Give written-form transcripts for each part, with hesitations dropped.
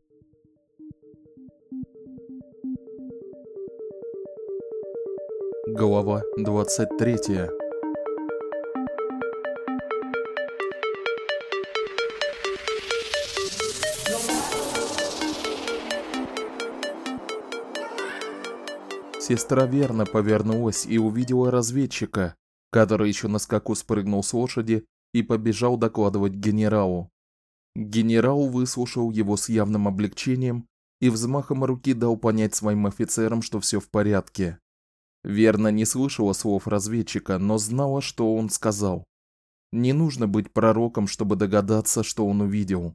Глава 23. Сестра Верна повернулась и увидела разведчика, который еще на скаку спрыгнул с лошади и побежал докладывать генералу. Генерал выслушал его с явным облегчением и взмахом руки дал понять своим офицерам, что все в порядке. Верна не слышала слов разведчика, но знала, что он сказал. Не нужно быть пророком, чтобы догадаться, что он увидел.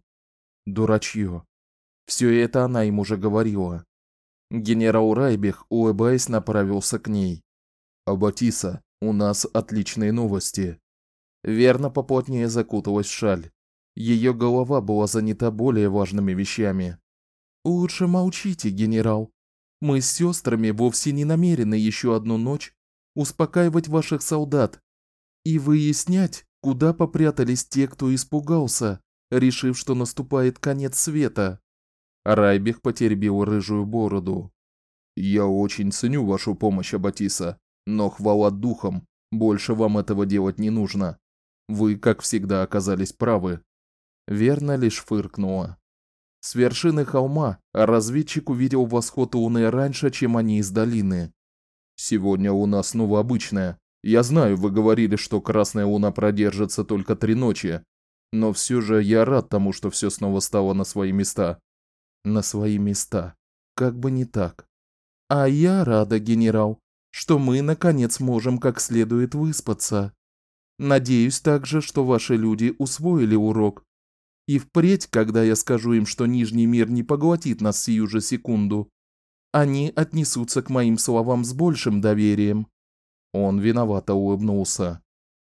Дурачье. Все это она ему уже говорила. Генерал Райбих, улыбаясь, направился к ней. «Аббатиса, у нас отличные новости». Верна поплотнее закуталась в шаль. Ее голова была занята более важными вещами. «Лучше молчите, генерал. Мы с сестрами вовсе не намерены еще одну ночь успокаивать ваших солдат и выяснять, куда попрятались те, кто испугался, решив, что наступает конец света». Райбих потеребил рыжую бороду. «Я очень ценю вашу помощь, Аббатиса, но хвала духам, больше вам этого делать не нужно. Вы, как всегда, оказались правы». Верна лишь фыркнула. С вершины холма разведчик увидел восход луны раньше, чем они из долины. «Сегодня луна снова обычная. Я знаю, вы говорили, что красная луна продержится только 3 ночи, но все же я рад тому, что все снова стало на свои места». На свои места. Как бы не так. А я рада, генерал, что мы наконец можем как следует выспаться. Надеюсь также, что ваши люди усвоили урок. И впредь, когда я скажу им, что Нижний мир не поглотит нас сию же секунду, они отнесутся к моим словам с большим доверием. Он виновато улыбнулся.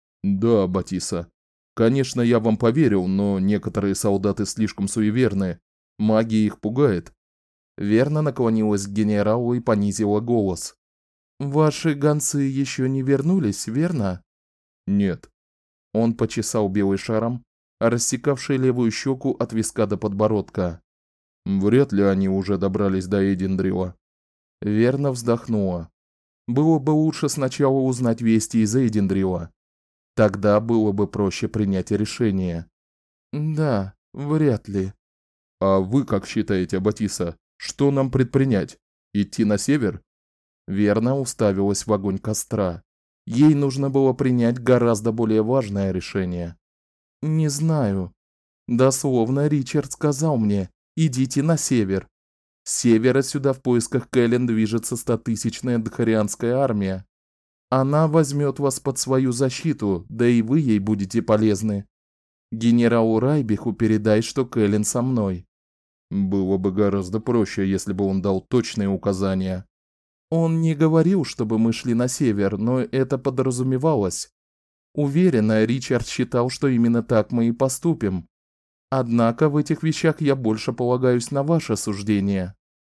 Да, Батиса. Конечно, я вам поверил, но некоторые солдаты слишком суеверны. Магия их пугает. Верна наклонилась к генералу и понизила голос. Ваши гонцы еще не вернулись, верно? Нет. Он почесал белый шаром, рассекавший левую щеку от виска до подбородка. Вряд ли они уже добрались до Эйдендрила. Верна вздохнула. Было бы лучше сначала узнать вести из Эйдендрила. Тогда было бы проще принять решение. Да, вряд ли. А вы как считаете, Аббатиса, что нам предпринять? Идти на север? Верна уставилась в огонь костра. Ей нужно было принять гораздо более важное решение. Не знаю. Дословно Ричард сказал мне: идите на север. С севера сюда в поисках Кэлен движется 100-тысячная дхарианская армия. Она возьмет вас под свою защиту, да и вы ей будете полезны. Генералу Райбиху передай, что Кэлен со мной. Было бы гораздо проще, если бы он дал точные указания. Он не говорил, чтобы мы шли на север, но это подразумевалось. Уверена, Ричард считал, что именно так мы и поступим. Однако в этих вещах я больше полагаюсь на ваше суждение.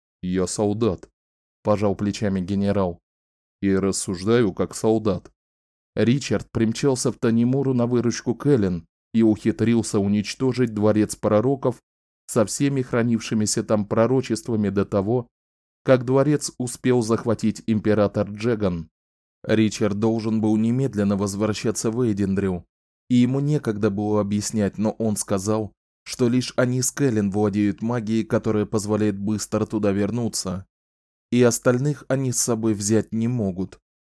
Я солдат, пожал плечами генерал. И рассуждаю как солдат. Ричард примчался в Танимуру на выручку Кэлен и ухитрился уничтожить дворец пророков со всеми хранившимися там пророчествами до того, как дворец успел захватить император Джеган. Ричард должен был немедленно возвращаться в Эйдендрил, и ему некогда было объяснять, но он сказал, что лишь они с Кэлен владеют магией, которая позволяет быстро туда вернуться, и остальных они с собой взять не могут.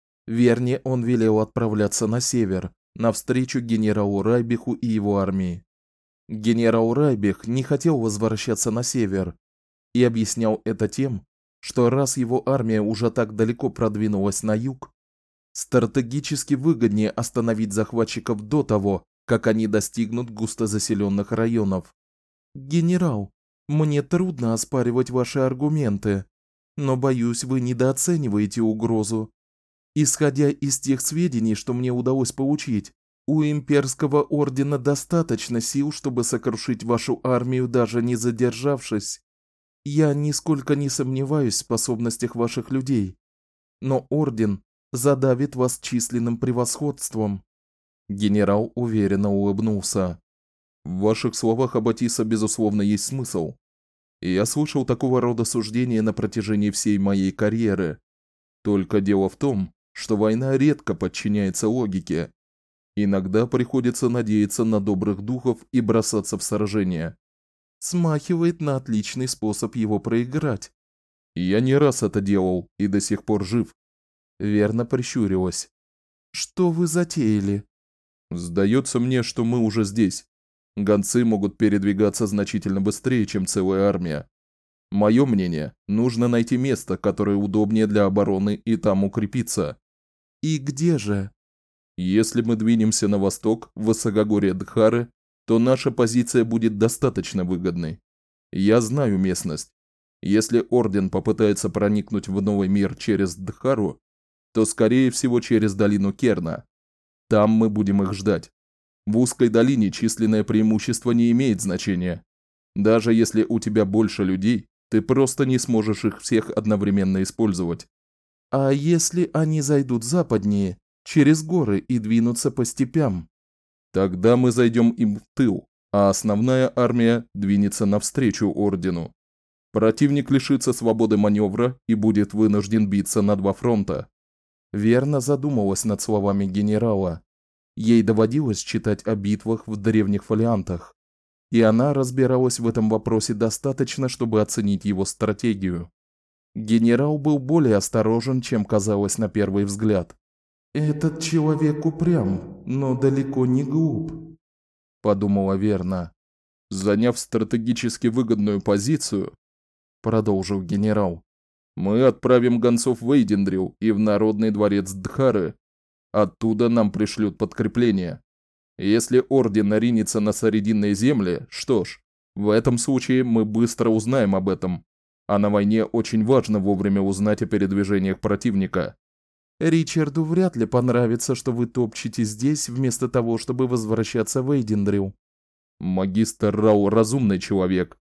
Верне он велел отправляться на север, навстречу генералу Райбиху и его армии. Генерал Райбих не хотел возвращаться на север и объяснял это тем, что раз его армия уже так далеко продвинулась на юг, стратегически выгоднее остановить захватчиков до того, как они достигнут густозаселенных районов. Генерал, мне трудно оспаривать ваши аргументы, но боюсь, вы недооцениваете угрозу. Исходя из тех сведений, что мне удалось получить, у имперского ордена достаточно сил, чтобы сокрушить вашу армию, даже не задержавшись. Я нисколько не сомневаюсь в способностях ваших людей, но орден задавит вас численным превосходством. Генерал уверенно улыбнулся. В ваших словах, Аббатиса, безусловно, есть смысл. И я слышал такого рода суждения на протяжении всей моей карьеры. Только дело в том, что война редко подчиняется логике. Иногда приходится надеяться на добрых духов и бросаться в сражение. Смахивает на отличный способ его проиграть. Я не раз это делал и до сих пор жив. Верно прищурилась. Что вы затеяли? Сдается мне, что мы уже здесь. Гонцы могут передвигаться значительно быстрее, чем целая армия. Мое мнение, нужно найти место, которое удобнее для обороны, и там укрепиться. И где же? Если мы двинемся на восток, в высокогорье Дхары, то наша позиция будет достаточно выгодной. Я знаю местность. Если Орден попытается проникнуть в новый мир через Дхару, то скорее всего через долину Керна. Там мы будем их ждать. В узкой долине численное преимущество не имеет значения. Даже если у тебя больше людей, ты просто не сможешь их всех одновременно использовать. А если они зайдут западнее, через горы и двинутся по степям? Тогда мы зайдем им в тыл, а основная армия двинется навстречу Ордену. Противник лишится свободы маневра и будет вынужден биться на два фронта. Верно задумалась над словами генерала. Ей доводилось читать о битвах в древних фолиантах, и она разбиралась в этом вопросе достаточно, чтобы оценить его стратегию. Генерал был более осторожен, чем казалось на первый взгляд. «Этот человек упрям, но далеко не глуп», – подумала Верна. «Заняв стратегически выгодную позицию, – продолжил генерал, – мы отправим гонцов в Эйдендрил и в Народный дворец Дхары. Оттуда нам пришлют подкрепление. Если Орден ринется на Срединные земли, что ж, в этом случае мы быстро узнаем об этом. А на войне очень важно вовремя узнать о передвижениях противника. Ричарду вряд ли понравится, что вы топчете здесь, вместо того, чтобы возвращаться в Эйдендрил. Магистр Рау разумный человек.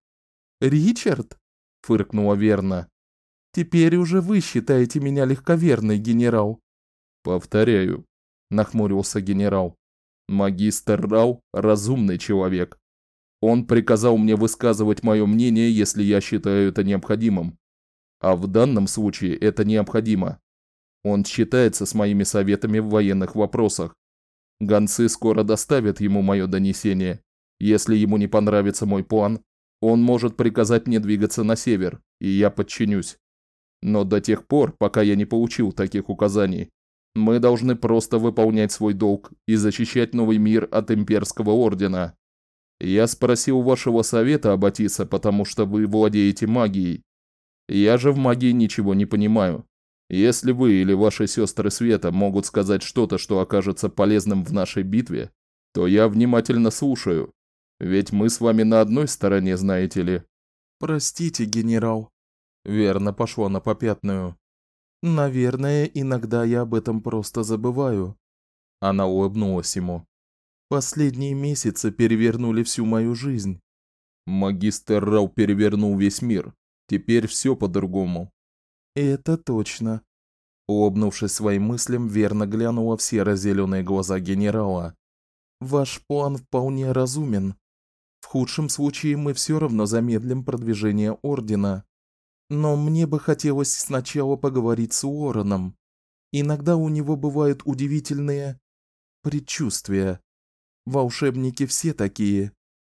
Ричард? Фыркнула Верна. Теперь уже вы считаете меня легковерной, генерал. Повторяю, нахмурился генерал. Магистр Рау разумный человек. Он приказал мне высказывать мое мнение, если я считаю это необходимым. А в данном случае это необходимо. Он считается с моими советами в военных вопросах. Гонцы скоро доставят ему мое донесение. Если ему не понравится мой план, он может приказать мне двигаться на север, и я подчинюсь. Но до тех пор, пока я не получил таких указаний, мы должны просто выполнять свой долг и защищать новый мир от имперского ордена. Я спросил вашего совета, Аббатиса, потому что вы владеете магией. Я же в магии ничего не понимаю. Если вы или ваши сестры Света могут сказать что-то, что окажется полезным в нашей битве, то я внимательно слушаю. Ведь мы с вами на одной стороне, знаете ли. Простите, генерал. Верно пошла на попятную. Наверное, иногда я об этом просто забываю. Она улыбнулась ему. Последние месяцы перевернули всю мою жизнь. Магистр Рау перевернул весь мир. Теперь все по-другому. Это точно. Улыбнувшись своим мыслям, Верна глянула в серо-зеленые глаза генерала. Ваш план вполне разумен. В худшем случае мы все равно замедлим продвижение Ордена. Но мне бы хотелось сначала поговорить с Уорреном. Иногда у него бывают удивительные предчувствия. Волшебники все такие.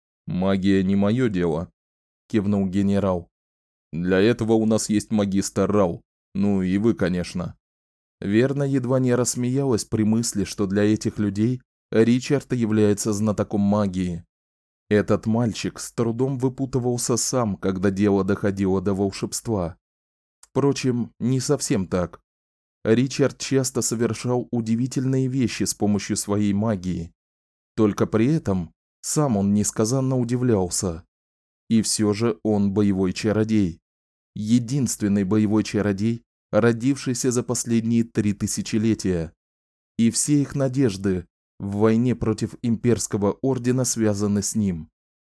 Магия не мое дело, кивнул генерал. Для этого у нас есть магистр Рау. Ну и вы, конечно. Верна едва не рассмеялась при мысли, что для этих людей Ричард является знатоком магии. Этот мальчик с трудом выпутывался сам, когда дело доходило до волшебства. Впрочем, не совсем так. Ричард часто совершал удивительные вещи с помощью своей магии. Только при этом сам он несказанно удивлялся. И все же он боевой чародей. Единственный боевой чародей, родившийся за последние 3 тысячелетия. И все их надежды в войне против имперского ордена связаны с ним.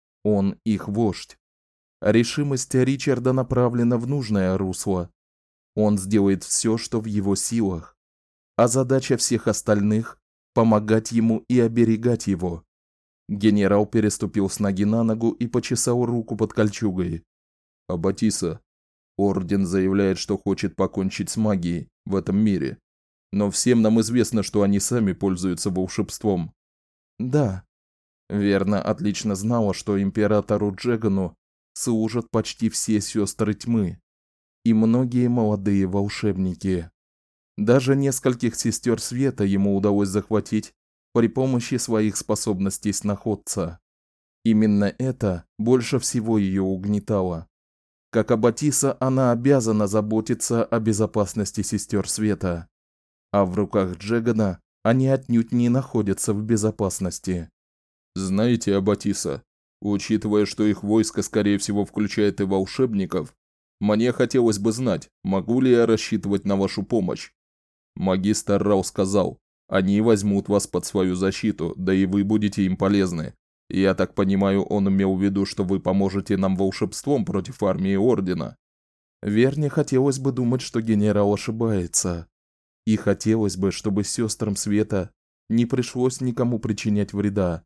Он их вождь. Решимость Ричарда направлена в нужное русло. Он сделает все, что в его силах. А задача всех остальных – помогать ему и оберегать его. Генерал переступил с ноги на ногу и почесал руку под кольчугой. Аббатиса, Орден заявляет, что хочет покончить с магией в этом мире. Но всем нам известно, что они сами пользуются волшебством. Да. Верно отлично знала, что императору Джегану служат почти все сестры тьмы и многие молодые волшебники. Даже нескольких сестер света ему удалось захватить при помощи своих способностей сноходца. Именно это больше всего ее угнетало. Как аббатиса, она обязана заботиться о безопасности сестер света, а в руках Джегана они отнюдь не находятся в безопасности. Знаете, аббатиса, учитывая, что их войско скорее всего включает и волшебников, мне хотелось бы знать, могу ли я рассчитывать на вашу помощь. Магистр Рау сказал, они возьмут вас под свою защиту, да и вы будете им полезны. Я так понимаю, он имел в виду, что вы поможете нам волшебством против армии Ордена. Верне хотелось бы думать, что генерал ошибается. И хотелось бы, чтобы сестрам света не пришлось никому причинять вреда.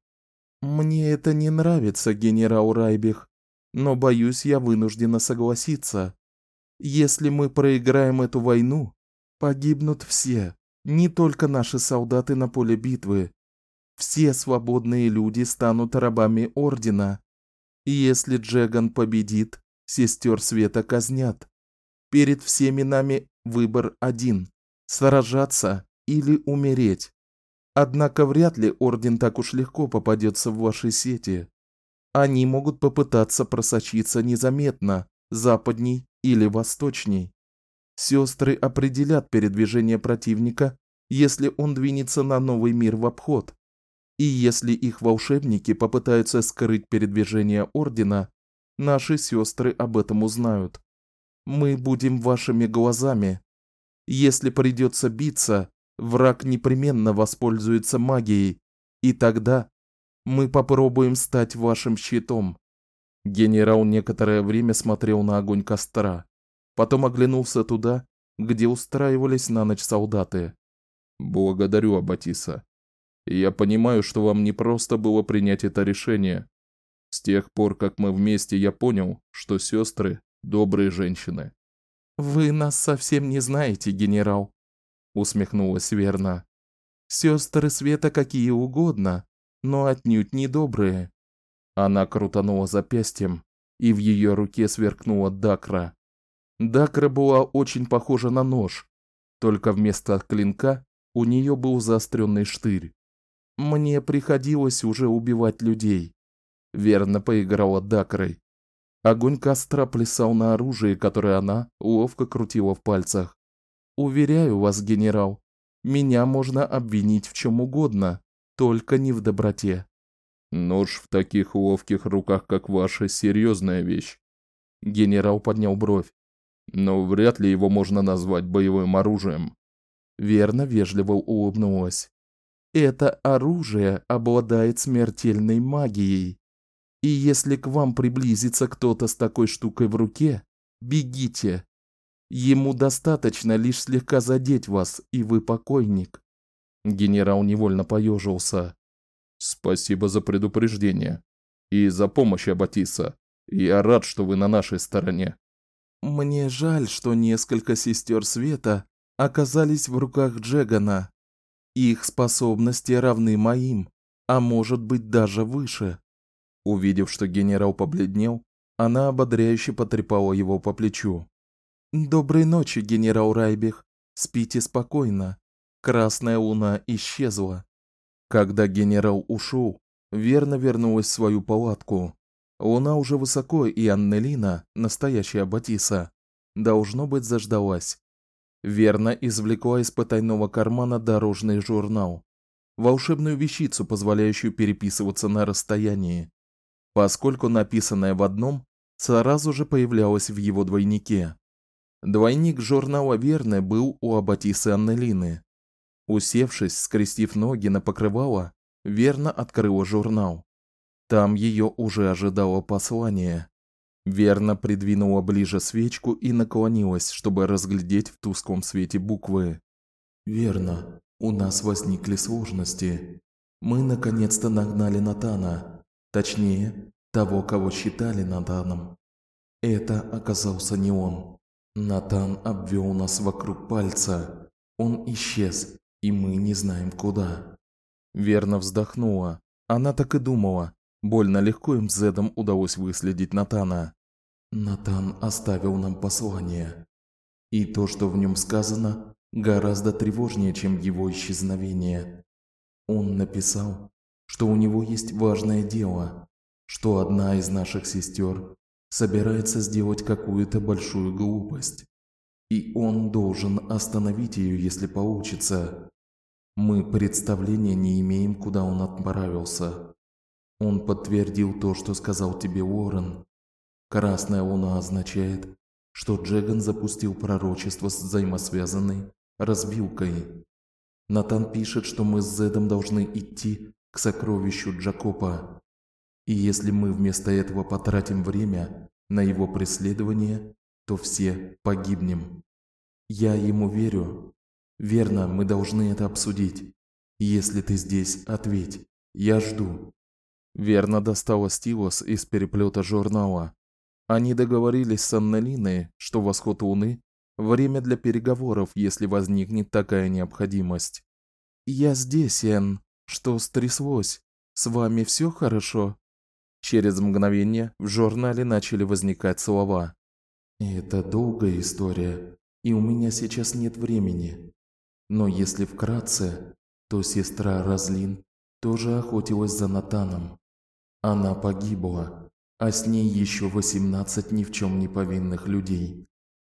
Мне это не нравится, генерал Райбих, но боюсь, я вынуждена согласиться. Если мы проиграем эту войну, погибнут все, не только наши солдаты на поле битвы. Все свободные люди станут рабами Ордена. И если Джеган победит, сестер света казнят. Перед всеми нами выбор один – сражаться или умереть. Однако вряд ли Орден так уж легко попадется в ваши сети. Они могут попытаться просочиться незаметно, западней или восточней. Сестры определят передвижение противника, если он двинется на новый мир в обход. И если их волшебники попытаются скрыть передвижение Ордена, наши сестры об этом узнают. Мы будем вашими глазами. Если придется биться, враг непременно воспользуется магией, и тогда мы попробуем стать вашим щитом. Генерал некоторое время смотрел на огонь костра, потом оглянулся туда, где устраивались на ночь солдаты. Благодарю, аббатиса. Я понимаю, что вам непросто было принять это решение. С тех пор, как мы вместе, я понял, что сестры добрые женщины. Вы нас совсем не знаете, генерал, усмехнулась Верна. Сестры света какие угодно, но отнюдь не добрые. Она крутанула запястьем, и в ее руке сверкнула дакра. Дакра была очень похожа на нож, только вместо клинка у нее был заостренный штырь. Мне приходилось уже убивать людей. Верно поиграла дакрой. Огонь костра плясал на оружии, которое она ловко крутила в пальцах. Уверяю вас, генерал, меня можно обвинить в чем угодно, только не в доброте. Нож в таких ловких руках, как ваша, серьезная вещь. Генерал поднял бровь. Но вряд ли его можно назвать боевым оружием. Верно вежливо улыбнулась. Это оружие обладает смертельной магией. И если к вам приблизится кто-то с такой штукой в руке, бегите. Ему достаточно лишь слегка задеть вас, и вы покойник. Генерал невольно поежился. Спасибо за предупреждение и за помощь, аббатиса. Я рад, что вы на нашей стороне. Мне жаль, что несколько сестер света оказались в руках Джегана. Их способности равны моим, а может быть даже выше. Увидев, что генерал побледнел, она ободряюще потрепала его по плечу. Доброй ночи, генерал Райбих. Спите спокойно. Красная луна исчезла. Когда генерал ушел, Верна вернулась в свою палатку. Луна уже высоко, и Аннелина, настоящая аббатиса, должно быть, заждалась. Верна извлекла из потайного кармана дорожный журнал, волшебную вещицу, позволяющую переписываться на расстоянии. Поскольку написанное в одном сразу же появлялось в его двойнике. Двойник журнала Верны был у аббатисы Аннелины. Усевшись, скрестив ноги на покрывало, Верна открыла журнал. Там ее уже ожидало послание. Верна придвинула ближе свечку и наклонилась, чтобы разглядеть в тусклом свете буквы. Верно, у нас возникли сложности. Мы наконец-то нагнали Натана, точнее, того, кого считали Натаном. Это оказался не он. Натан обвел нас вокруг пальца. Он исчез, и мы не знаем куда. Верна вздохнула. Она так и думала. Больно легко им с Зедом удалось выследить Натана. Натан оставил нам послание. И то, что в нем сказано, гораздо тревожнее, чем его исчезновение. Он написал, что у него есть важное дело, что одна из наших сестер собирается сделать какую-то большую глупость, и он должен остановить ее, если получится. Мы представления не имеем, куда он отправился. Он подтвердил то, что сказал тебе Уоррен. Красная луна означает, что Джеган запустил пророчество с взаимосвязанной развилкой. Натан пишет, что мы с Зедом должны идти к сокровищу Джакопа. И если мы вместо этого потратим время на его преследование, то все погибнем. Я ему верю. Верно, мы должны это обсудить. Если ты здесь, ответь. Я жду. Верна достала стилус из переплета журнала. Они договорились с Аннелиной, что восход луны – время для переговоров, если возникнет такая необходимость. «Я здесь, Энн. Что стряслось? С вами все хорошо?» Через мгновение в журнале начали возникать слова. «Это долгая история, и у меня сейчас нет времени. Но если вкратце, то сестра Розлин тоже охотилась за Натаном. Она погибла, а с ней еще 18 ни в чем не повинных людей.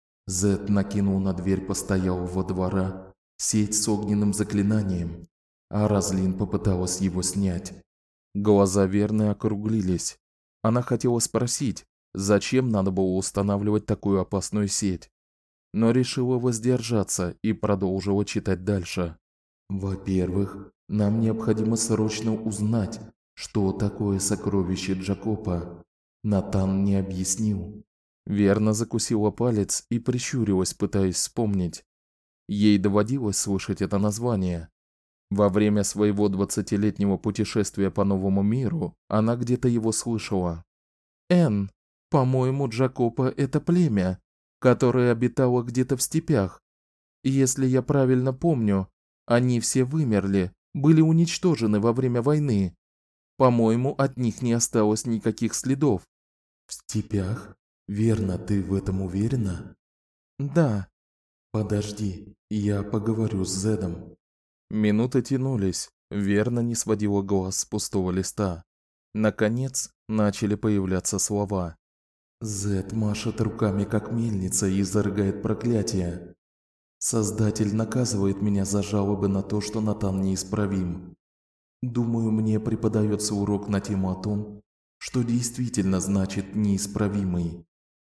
Зед накинул на дверь постоялого двора сеть с огненным заклинанием, а Розлин попыталась его снять». Глаза Верны округлились. Она хотела спросить, зачем надо было устанавливать такую опасную сеть, но решила воздержаться и продолжила читать дальше. «Во-первых, нам необходимо срочно узнать, что такое сокровище Джакопа. Натан не объяснил». Верна закусила палец и прищурилась, пытаясь вспомнить. Ей доводилось слышать это название. Во время своего 20-летнего путешествия по новому миру она где-то его слышала. «Энн, по-моему, Джакопа – это племя, которое обитало где-то в степях. Если я правильно помню, они все вымерли, были уничтожены во время войны. По-моему, от них не осталось никаких следов». «В степях? Верно, ты в этом уверена?» «Да». «Подожди, я поговорю с Зедом». Минуты тянулись, Верна не сводила глаз с пустого листа. Наконец, начали появляться слова. «Зед машет руками, как мельница, и изрыгает проклятия. Создатель наказывает меня за жалобы на то, что Натан неисправим. Думаю, мне преподается урок на тему о том, что действительно значит неисправимый.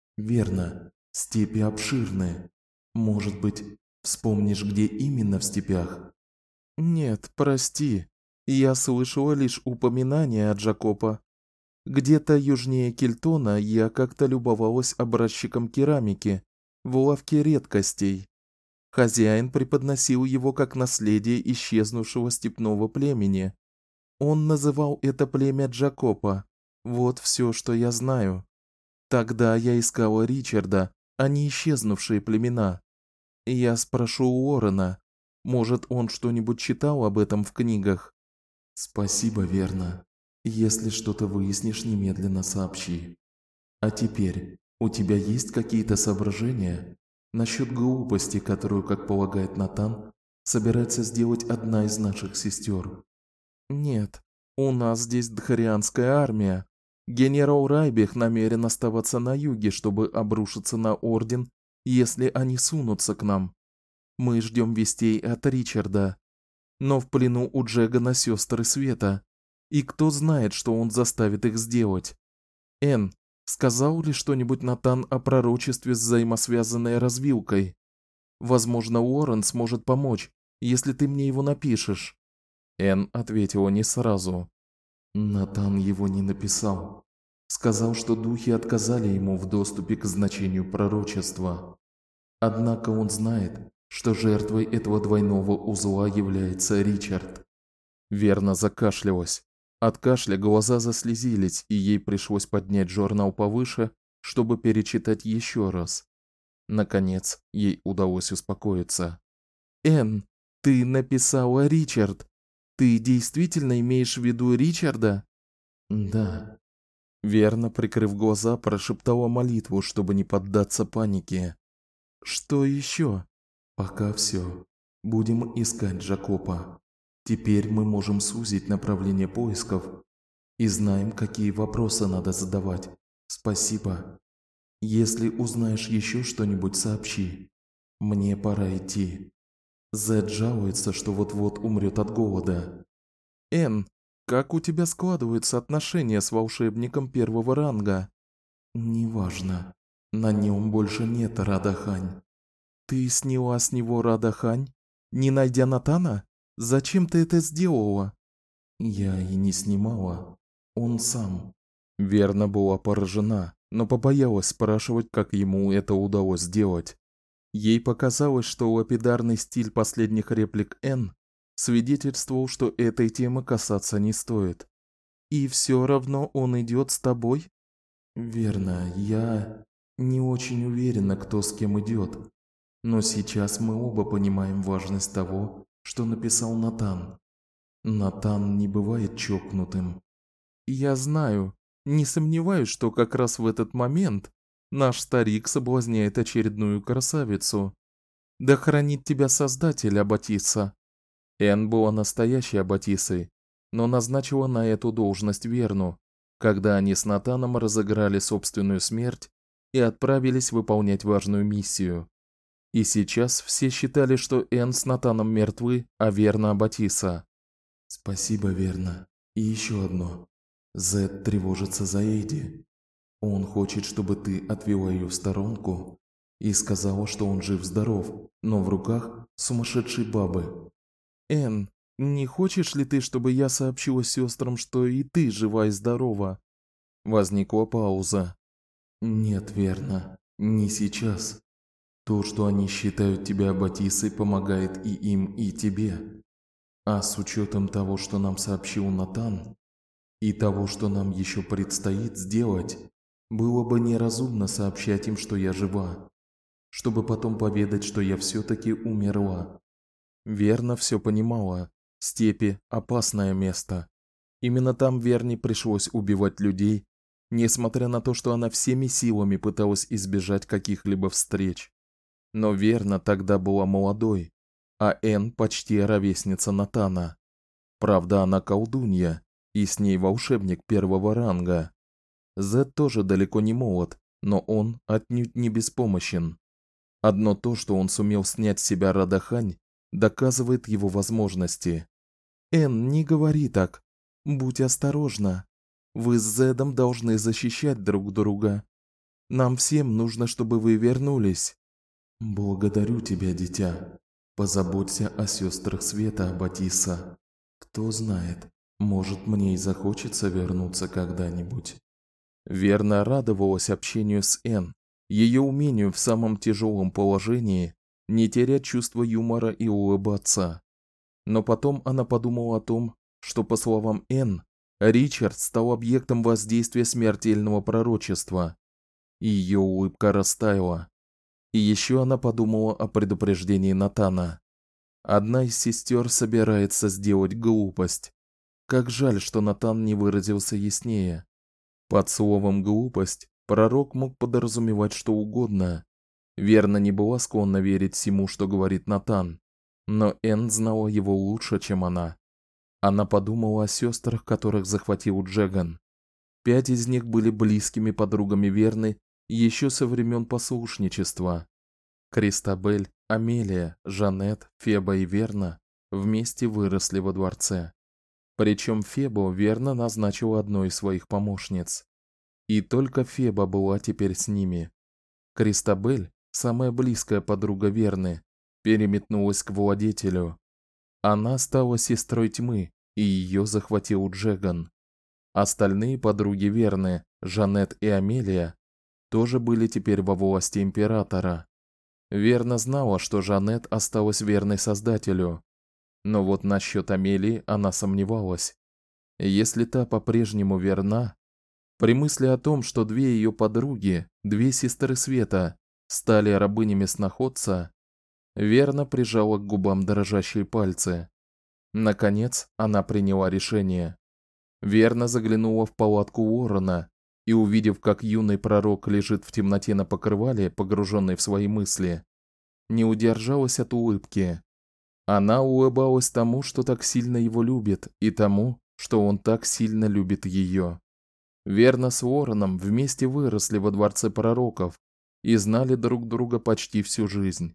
Верно, степи обширны. Может быть, вспомнишь, где именно в степях?» «Нет, прости, я слышала лишь упоминание о Джакопа. Где-то южнее Кельтона я как-то любовалась образчиком керамики в лавке редкостей. Хозяин преподносил его как наследие исчезнувшего степного племени. Он называл это племя Джакопа. Вот все, что я знаю. Тогда я искала Ричарда, а не исчезнувшие племена. Я спрошу Уоррена. Может, он что-нибудь читал об этом в книгах?» «Спасибо, Верна. Если что-то выяснишь, немедленно сообщи. А теперь, у тебя есть какие-то соображения насчет глупости, которую, как полагает Натан, собирается сделать одна из наших сестер?» «Нет, у нас здесь дхарианская армия. Генерал Райбих намерен оставаться на юге, чтобы обрушиться на Орден, если они сунутся к нам. Мы ждем вестей от Ричарда. Но в плену у Джегана сестры Света. И кто знает, что он заставит их сделать. Энн, сказал ли что-нибудь Натан о пророчестве с взаимосвязанной развилкой? Возможно, Уоррен сможет помочь, если ты мне его напишешь». Энн ответила не сразу. «Натан его не написал. Сказал, что духи отказали ему в доступе к значению пророчества. Однако он знает, что жертвой этого двойного узла является Ричард». Верна закашлялась. От кашля глаза заслезились, и ей пришлось поднять журнал повыше, чтобы перечитать еще раз. Наконец, ей удалось успокоиться. «Энн, ты написала Ричард. Ты действительно имеешь в виду Ричарда?» «Да». Верно, прикрыв глаза, прошептала молитву, чтобы не поддаться панике. «Что еще?» «Пока все. Будем искать Джакопа. Теперь мы можем сузить направление поисков и знаем, какие вопросы надо задавать. Спасибо. Если узнаешь еще что-нибудь, сообщи. Мне пора идти. Зед жалуется, что вот-вот умрет от голода». «Энн, как у тебя складываются отношения с волшебником первого ранга?» «Неважно. На нем больше нет Радахань». «Ты сняла с него Радахань, не найдя Натана? Зачем ты это сделала?» «Я и не снимала. Он сам». Верно была поражена, но побоялась спрашивать, как ему это удалось сделать. Ей показалось, что лапидарный стиль последних реплик Энн свидетельствовал, что этой темы касаться не стоит. «И все равно он идет с тобой?» «Верно, я не очень уверена, кто с кем идет. Но сейчас мы оба понимаем важность того, что написал Натан. Натан не бывает чокнутым». «Я знаю, не сомневаюсь, что как раз в этот момент наш старик соблазняет очередную красавицу. Да хранит тебя Создатель, Аббатисса». Энн была настоящей Аббатиссой, но назначила на эту должность Верну, когда они с Натаном разыграли собственную смерть и отправились выполнять важную миссию. И сейчас все считали, что Энн с Натаном мертвы, а Верна Аббатисса. «Спасибо, Верна. И еще одно. Зед тревожится за Эйди. Он хочет, чтобы ты отвела ее в сторонку и сказала, что он жив-здоров, но в руках сумасшедшей бабы». «Энн, не хочешь ли ты, чтобы я сообщила сестрам, что и ты жива и здорова?» Возникла пауза. «Нет, Верна, не сейчас. То, что они считают тебя Аббатиссой, помогает и им, и тебе. А с учетом того, что нам сообщил Натан, и того, что нам еще предстоит сделать, было бы неразумно сообщать им, что я жива, чтобы потом поведать, что я все-таки умерла». Верна все понимала. Степи – опасное место. Именно там Верне пришлось убивать людей, несмотря на то, что она всеми силами пыталась избежать каких-либо встреч. Но Верна тогда была молодой, а Энн почти ровесница Натана. Правда, она колдунья, и с ней волшебник первого ранга. Зед тоже далеко не молод, но он отнюдь не беспомощен. Одно то, что он сумел снять с себя Радахань, доказывает его возможности. «Энн, не говори так. Будь осторожна. Вы с Зедом должны защищать друг друга. Нам всем нужно, чтобы вы вернулись». «Благодарю тебя, дитя. Позаботься о сестрах света, Аббатисса. Кто знает, может, мне и захочется вернуться когда-нибудь». Верна радовалась общению с Энн, ее умению в самом тяжелом положении не терять чувство юмора и улыбаться. Но потом она подумала о том, что, по словам Энн, Ричард стал объектом воздействия смертельного пророчества. Ее улыбка растаяла. И еще она подумала о предупреждении Натана. Одна из сестер собирается сделать глупость. Как жаль, что Натан не выразился яснее. Под словом «глупость» пророк мог подразумевать что угодно. Верна не была склонна верить всему, что говорит Натан, но Энн знала его лучше, чем она. Она подумала о сестрах, которых захватил Джеган. 5 из них были близкими подругами Верны еще со времен послушничества. Кристабель, Амелия, Жанет, Феба и Верна вместе выросли во дворце. Причем Фебу Верна назначила одной из своих помощниц. И только Феба была теперь с ними. Кристабель, самая близкая подруга Верны, переметнулась к владетелю. Она стала сестрой тьмы, и ее захватил Джеган. Остальные подруги Верны, Жанет и Амелия, тоже были теперь во власти императора. Верна знала, что Жанет осталась верной Создателю. Но вот насчет Амелии она сомневалась. Если та по-прежнему верна, При мысли о том, что две ее подруги, две сестры света, стали рабынями сноходца, Верна прижала к губам дрожащие пальцы. Наконец, она приняла решение. Верна заглянула в палатку Уоррена и, увидев, как юный пророк лежит в темноте на покрывале, погруженный в свои мысли, не удержалась от улыбки. Она улыбалась тому, что так сильно его любит, и тому, что он так сильно любит ее. Верна с Уорреном вместе выросли во дворце пророков и знали друг друга почти всю жизнь.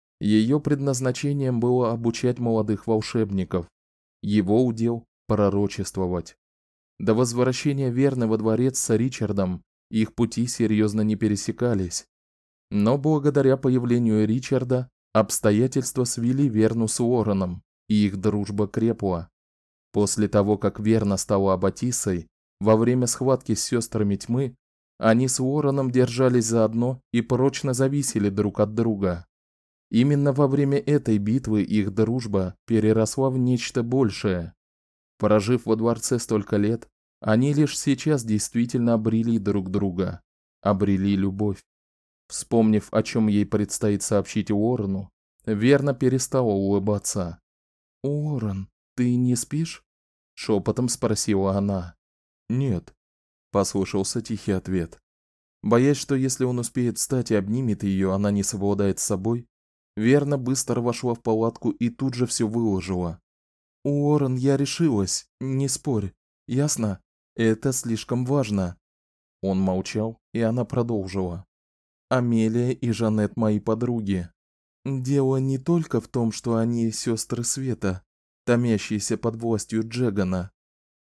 Ее предназначением было обучать молодых волшебников, его удел пророчествовать. До возвращения Верны во дворец с Ричардом их пути серьезно не пересекались. Но благодаря появлению Ричарда обстоятельства свели Верну с Уорреном, и их дружба крепла. После того, как Верна стала аббатисой, во время схватки с сестрами тьмы, они с Уорреном держались заодно и прочно зависели друг от друга. Именно во время этой битвы их дружба переросла в нечто большее. Прожив во дворце столько лет, они лишь сейчас действительно обрели друг друга, обрели любовь. Вспомнив, о чем ей предстоит сообщить Уоррену, Верна перестала улыбаться. "Уоррен, ты не спишь?" шепотом спросила она. "Нет", послышался тихий ответ. Боясь, что если он успеет встать и обнимет ее, она не совладает с собой, Верна быстро вошла в палатку и тут же все выложила. "Уоррен, я решилась, не спорь. Ясно? Это слишком важно". Он молчал, и она продолжила. "Амелия и Жанет мои подруги. Дело не только в том, что они сестры света, томящиеся под властью Джегана.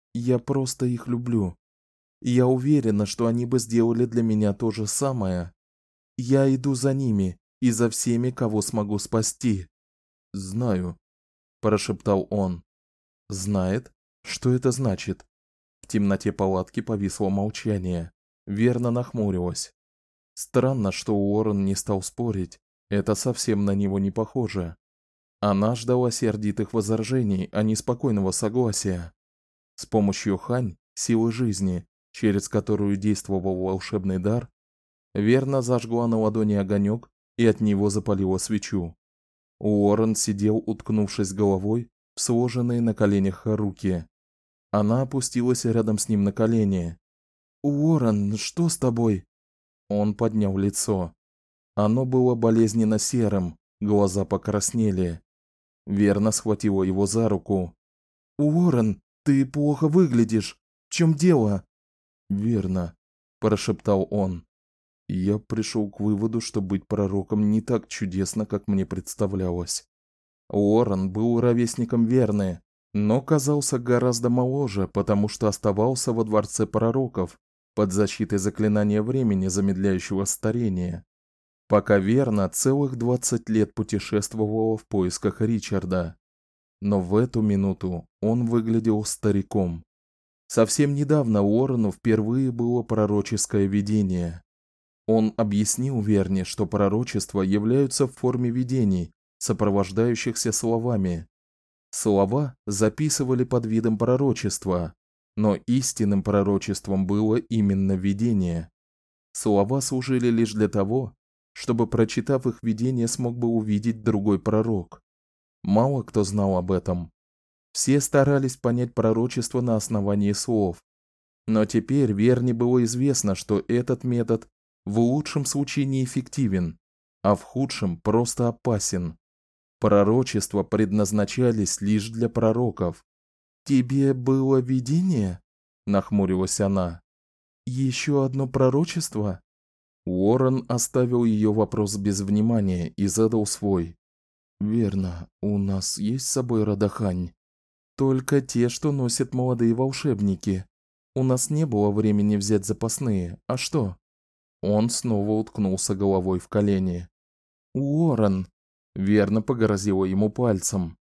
Я просто их люблю. Я уверена, что они бы сделали для меня то же самое. Я иду за ними и за всеми, кого смогу спасти". "Знаю", прошептал он. "Знает? Что это значит?" В темноте палатки повисло молчание. Верна нахмурилась. Странно, что Уоррен не стал спорить. Это совсем на него не похоже. Она ждала сердитых возражений, а не спокойного согласия. С помощью Хань, силы жизни, через которую действовал волшебный дар, Верна зажгла на ладони огонек и от него запалила свечу. Уоррен сидел, уткнувшись головой в сложенные на коленях руки. Она опустилась рядом с ним на колени. "Уоррен, что с тобой?" Он поднял лицо. Оно было болезненно серым, глаза покраснели. Верна схватила его за руку. "Уоррен, ты плохо выглядишь. В чем дело?" "Верно", прошептал он. "Я пришел к выводу, что быть пророком не так чудесно, как мне представлялось". Уоррен был ровесником Верны, но казался гораздо моложе, потому что оставался во дворце пророков под защитой заклинания времени, замедляющего старение. Пока Верна целых 20 лет путешествовала в поисках Ричарда. Но в эту минуту он выглядел стариком. Совсем недавно Уоррену впервые было пророческое видение. Он объяснил Верне, что пророчества являются в форме видений, сопровождающихся словами. Слова записывали под видом пророчества, но истинным пророчеством было именно видение. Слова служили лишь для того, чтобы, прочитав их видение, смог бы увидеть другой пророк. Мало кто знал об этом. Все старались понять пророчество на основании слов. Но теперь Верне было известно, что этот метод в лучшем случае неэффективен, а в худшем просто опасен. Пророчества предназначались лишь для пророков. "Тебе было видение?" нахмурилась она. "Еще одно пророчество?" Уоррен оставил ее вопрос без внимания и задал свой. "Верно, у нас есть с собой Радахань. Только те, что носят молодые волшебники. У нас не было времени взять запасные. А что?" Он снова уткнулся головой в колени. "Уоррен", Верна погрозила ему пальцем.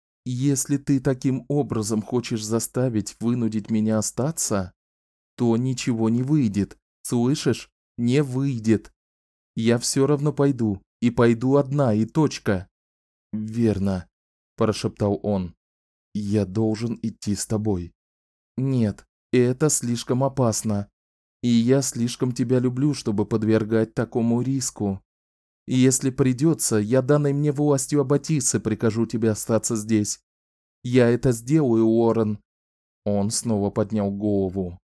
"Если ты таким образом хочешь заставить, вынудить меня остаться, то ничего не выйдет. Слышишь? Не выйдет. Я все равно пойду, и пойду одна, и точка". "Верно", прошептал он. "Я должен идти с тобой". "Нет, это слишком опасно. И я слишком тебя люблю, чтобы подвергать такому риску. И если придется, я данной мне властью Аббатисы прикажу тебе остаться здесь. Я это сделаю, Уоррен. Он снова поднял голову.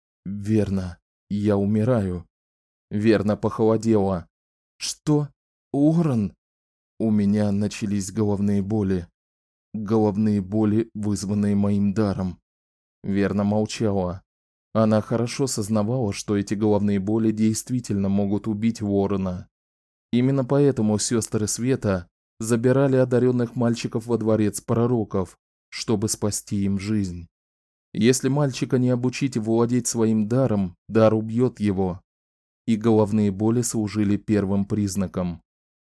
Верно, я умираю. Верно похолодело. Что? Уоррен? У меня начались головные боли. Головные боли, вызванные моим даром. Верно молчала. Она хорошо сознавала, что эти головные боли действительно могут убить Уоррена. Именно поэтому сестры Света забирали одаренных мальчиков во дворец пророков, чтобы спасти им жизнь. Если мальчика не обучить владеть своим даром, дар убьет его. И головные боли служили первым признаком.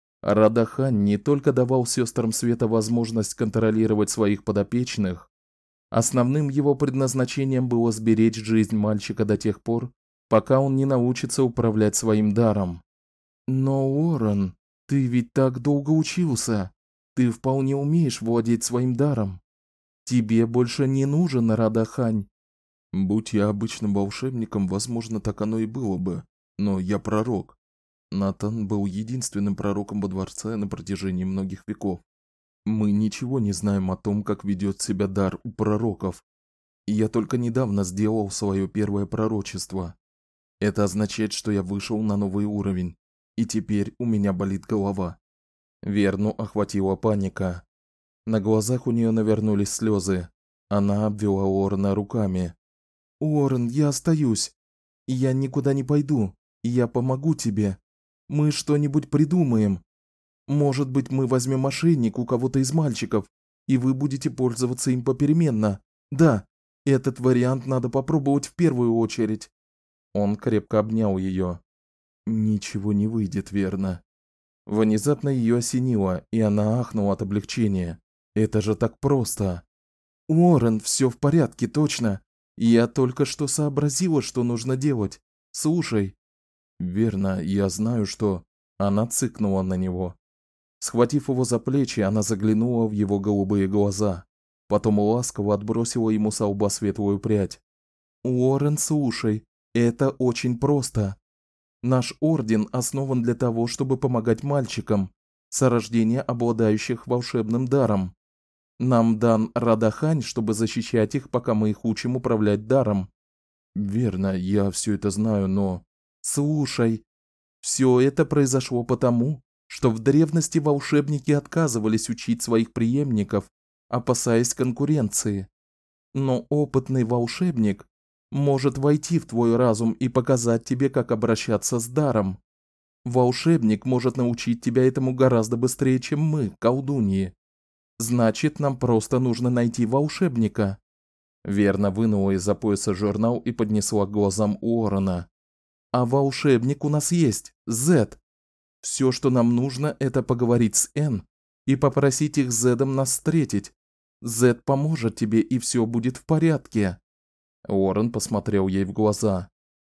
Радахань не только давал сестрам Света возможность контролировать своих подопечных, основным его предназначением было сберечь жизнь мальчика до тех пор, пока он не научится управлять своим даром. Но, Уоррен, ты ведь так долго учился. Ты вполне умеешь владеть своим даром. Тебе больше не нужен Радахань. Будь я обычным волшебником, возможно, так оно и было бы. Но я пророк. Натан был единственным пророком во дворце на протяжении многих веков. Мы ничего не знаем о том, как ведет себя дар у пророков. И я только недавно сделал свое первое пророчество. Это означает, что я вышел на новый уровень, и теперь у меня болит голова. Верну охватила паника. На глазах у нее навернулись слезы. Она обвела Уоррена руками. Уоррен, я остаюсь. Я никуда не пойду. Я помогу тебе. Мы что-нибудь придумаем. Может быть, мы возьмем ошейник у кого-то из мальчиков, и вы будете пользоваться им попеременно. Да, этот вариант надо попробовать в первую очередь. Он крепко обнял ее. Ничего не выйдет, верно? Внезапно ее осенило, и она ахнула от облегчения. Это же так просто. Уоррен, все в порядке, точно. Я только что сообразила, что нужно делать. Слушай. Верно, я знаю, что... Она цыкнула на него. Схватив его за плечи, она заглянула в его голубые глаза. Потом ласково отбросила ему со лба светлую прядь. Уоррен, слушай, это очень просто. Наш орден основан для того, чтобы помогать мальчикам, с рождения обладающих волшебным даром. Нам дан Радахань, чтобы защищать их, пока мы их учим управлять даром. Верно, я все это знаю, но... Слушай, все это произошло потому, что в древности волшебники отказывались учить своих преемников, опасаясь конкуренции. Но опытный волшебник может войти в твой разум и показать тебе, как обращаться с даром. Волшебник может научить тебя этому гораздо быстрее, чем мы, колдуньи. Значит, нам просто нужно найти волшебника. Верно вынула из-за пояса журнал и поднесла к глазам Уоррена. А волшебник у нас есть, Зед. Все, что нам нужно, это поговорить с Н и попросить их с Зедом нас встретить. Зед поможет тебе, и все будет в порядке. Уоррен посмотрел ей в глаза.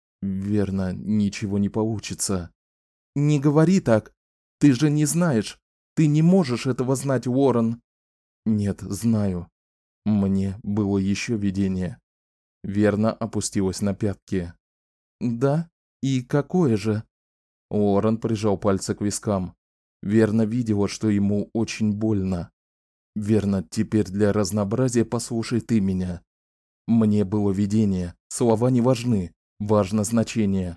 Верно, ничего не получится. Не говори так. Ты же не знаешь. Ты не можешь этого знать, Уоррен. Нет, знаю. Мне было еще видение. Верно опустилась на пятки. Да? И какое же? Уоррен прижал пальцы к вискам. Верно видела, что ему очень больно. Верно, теперь для разнообразия послушай ты меня. Мне было видение. Слова не важны. Важно значение.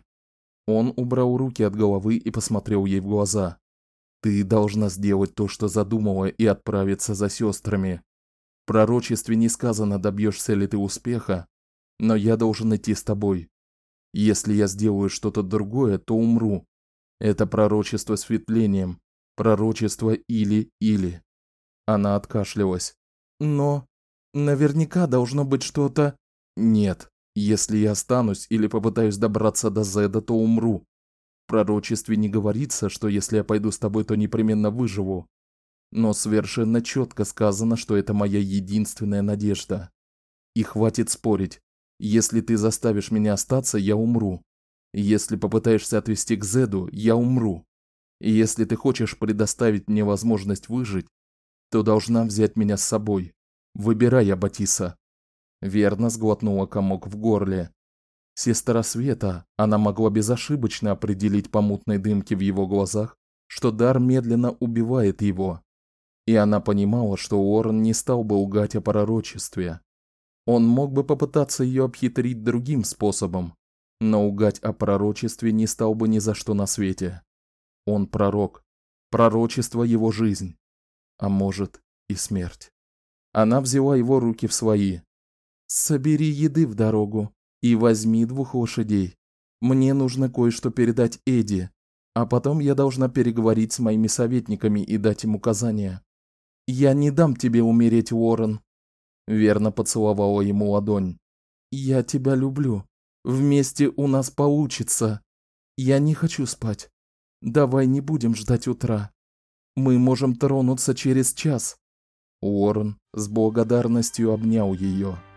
Он убрал руки от головы и посмотрел ей в глаза. Ты должна сделать то, что задумала, и отправиться за сестрами. В пророчестве не сказано, добьешься ли ты успеха, но я должен идти с тобой. Если я сделаю что-то другое, то умру. Это пророчество с ветвлением. Пророчество или. Она откашлялась. Но наверняка должно быть что-то... Нет. Если я останусь или попытаюсь добраться до Зеда, то умру. В пророчестве не говорится, что если я пойду с тобой, то непременно выживу. Но совершенно четко сказано, что это моя единственная надежда. И хватит спорить. Если ты заставишь меня остаться, я умру. Если попытаешься отвести к Зеду, я умру. И если ты хочешь предоставить мне возможность выжить, то должна взять меня с собой. Выбирай, Аббатиса. Верно сглотнула комок в горле. Сестра Света, она могла безошибочно определить по мутной дымке в его глазах, что дар медленно убивает его. И она понимала, что Уоррен не стал бы лгать о пророчестве. Он мог бы попытаться ее обхитрить другим способом, но лгать о пророчестве не стал бы ни за что на свете. Он пророк. Пророчество его жизнь, а может и смерть. Она взяла его руки в свои. Собери еды в дорогу и возьми 2 лошадей. Мне нужно кое-что передать Эдди, а потом я должна переговорить с моими советниками и дать им указания. Я не дам тебе умереть, Уоррен. Верно поцеловала ему ладонь. Я тебя люблю. Вместе у нас получится. Я не хочу спать. Давай не будем ждать утра. Мы можем тронуться через час. Уоррен с благодарностью обнял ее.